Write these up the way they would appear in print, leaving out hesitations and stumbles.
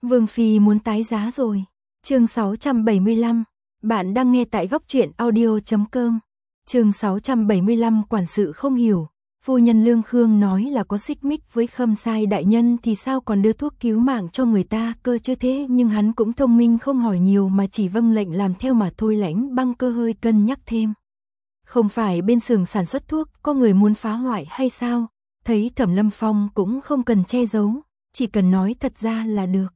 Vương Phi muốn tái giá rồi. Chương 675. Bạn đang nghe tại goctruyện.audio.com. Chương 675. Quản sự không hiểu. Phu nhân Lương Khương nói là có xích mích với Khâm Sai đại nhân thì sao còn đưa thuốc cứu mạng cho người ta cơ chứ, thế nhưng hắn cũng thông minh không hỏi nhiều mà chỉ vâng lệnh làm theo mà thôi. Lãnh Băng Cơ hơi cân nhắc thêm. Không phải bên xưởng sản xuất thuốc có người muốn phá hoại hay sao? Thấy Thẩm Lâm Phong cũng không cần che giấu, chỉ cần nói thật ra là được.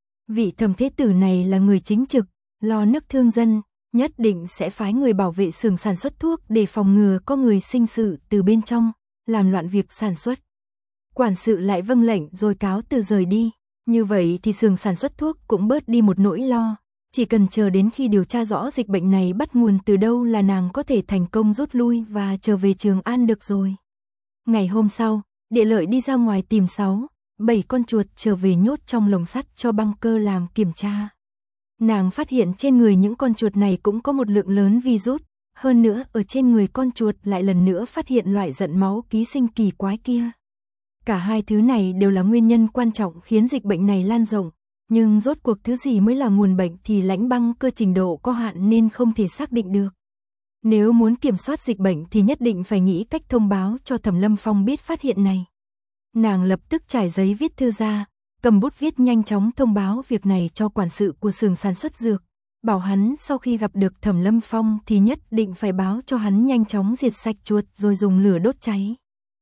Vị Thẩm thế tử này là người chính trực, lo nước thương dân, nhất định sẽ phái người bảo vệ xưởng sản xuất thuốc để phòng ngừa có người sinh sự từ bên trong, làm loạn việc sản xuất. Quản sự lại vâng lệnh rồi cáo từ rời đi. Như vậy thì xưởng sản xuất thuốc cũng bớt đi một nỗi lo. Chỉ cần chờ đến khi điều tra rõ dịch bệnh này bắt nguồn từ đâu là nàng có thể thành công rút lui và trở về Trường An được rồi. Ngày hôm sau, Địa Lợi đi ra ngoài tìm 6-7 con chuột trở về nhốt trong lồng sắt cho Băng Cơ làm kiểm tra. Nàng phát hiện trên người những con chuột này cũng có một lượng lớn virus, hơn nữa ở trên người con chuột lại lần nữa phát hiện loại giận máu ký sinh kỳ quái kia. Cả hai thứ này đều là nguyên nhân quan trọng khiến dịch bệnh này lan rộng, nhưng rốt cuộc thứ gì mới là nguồn bệnh thì Lãnh Băng Cơ trình độ có hạn nên không thể xác định được. Nếu muốn kiểm soát dịch bệnh thì nhất định phải nghĩ cách thông báo cho Thẩm Lâm Phong biết phát hiện này. Nàng lập tức trải giấy viết thư ra, cầm bút viết nhanh chóng thông báo việc này cho quản sự của xưởng sản xuất dược, bảo hắn sau khi gặp được Thẩm Lâm Phong thì nhất định phải báo cho hắn nhanh chóng diệt sạch chuột rồi dùng lửa đốt cháy.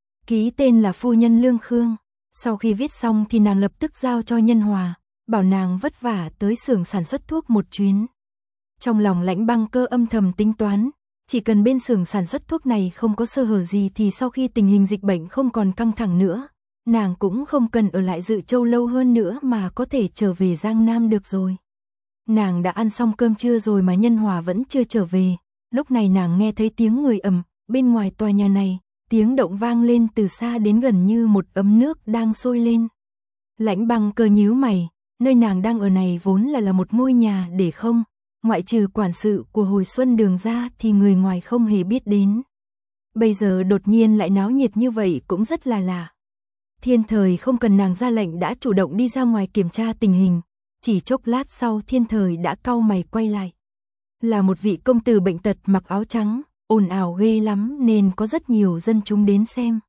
Ký tên là phu nhân Lương Khương. Sau khi viết xong thì nàng lập tức giao cho Nhân Hòa, bảo nàng vất vả tới xưởng sản xuất thuốc một chuyến. Trong lòng Lãnh Băng Cơ âm thầm tính toán, chỉ cần bên xưởng sản xuất thuốc này không có sơ hở gì thì sau khi tình hình dịch bệnh không còn căng thẳng nữa, nàng cũng không cần ở lại Dự Châu lâu hơn nữa mà có thể trở về Giang Nam được rồi. Nàng đã ăn xong cơm trưa rồi mà Nhân Hòa vẫn chưa trở về. Lúc này nàng nghe thấy tiếng người ầm bên ngoài tòa nhà này, tiếng động vang lên từ xa đến gần như một ấm nước đang sôi lên. Lãnh Băng Cơ nhíu mày, nơi nàng đang ở này vốn là một ngôi nhà để không, ngoại trừ quản sự của Hồi Xuân Đường ra thì người ngoài không hề biết đến. Bây giờ đột nhiên lại náo nhiệt như vậy cũng rất là lạ. Thiên Thời không cần nàng ra lệnh đã chủ động đi ra ngoài kiểm tra tình hình, chỉ chốc lát sau Thiên Thời đã cau mày quay lại. Là một vị công tử bệnh tật mặc áo trắng, ồn ào ghê lắm nên có rất nhiều dân chúng đến xem.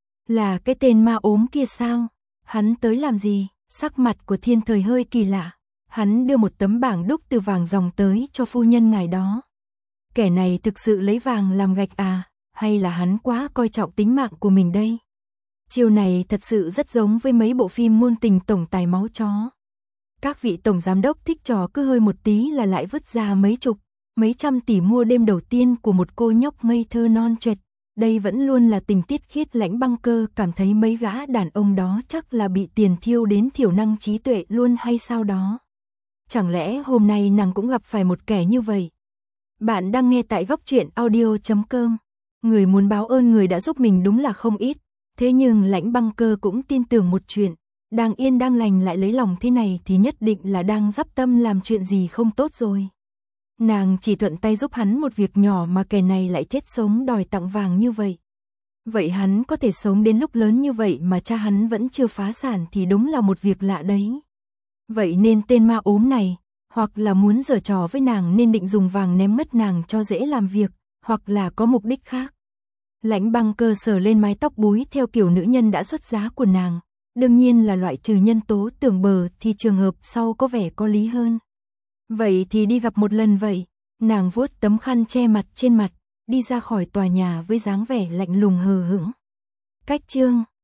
Là cái tên ma ốm kia sao? Hắn tới làm gì? Sắc mặt của Thiên Thời hơi kỳ lạ. Hắn đưa một tấm bảng đúc từ vàng ròng tới cho phu nhân ngài đó. Kẻ này thực sự lấy vàng làm gạch à? Hay là hắn quá coi trọng tính mạng của mình đây? Chiêu này thật sự rất giống với mấy bộ phim ngôn tình tổng tài máu chó. Các vị tổng giám đốc thích trò cứ hơi một tí là lại vứt ra mấy chục, mấy trăm tỷ mua đêm đầu tiên của một cô nhóc ngây thơ non choẹt. Đây vẫn luôn là tình tiết khiết. Lãnh Băng Cơ cảm thấy mấy gã đàn ông đó chắc là bị tiền thiêu đến thiểu năng trí tuệ luôn hay sao đó. Chẳng lẽ hôm nay nàng cũng gặp phải một kẻ như vậy? Bạn đang nghe tại goctruyện.audio.com. Người muốn báo ơn người đã giúp mình đúng là không ít. Thế nhưng Lãnh Băng Cơ cũng tin tưởng một chuyện, đang yên đang lành lại lấy lòng thế này thì nhất định là đang dắp tâm làm chuyện gì không tốt rồi. Nàng chỉ thuận tay giúp hắn một việc nhỏ mà kẻ này lại chết sống đòi tặng vàng như vậy. Vậy hắn có thể sống đến lúc lớn như vậy mà cha hắn vẫn chưa phá sản thì đúng là một việc lạ đấy. Vậy nên tên ma ốm này, hoặc là muốn giở trò với nàng nên định dùng vàng ném mất nàng cho dễ làm việc, hoặc là có mục đích khác. Lãnh Băng Cơ sờ lên mái tóc búi theo kiểu nữ nhân đã xuất giá của nàng. Đương nhiên là loại trừ nhân tố tưởng bờ thì trường hợp sau có vẻ có lý hơn. Vậy thì đi gặp một lần vậy. Nàng vuốt tấm khăn che mặt trên mặt, đi ra khỏi tòa nhà với dáng vẻ lạnh lùng hờ hững. Cách chương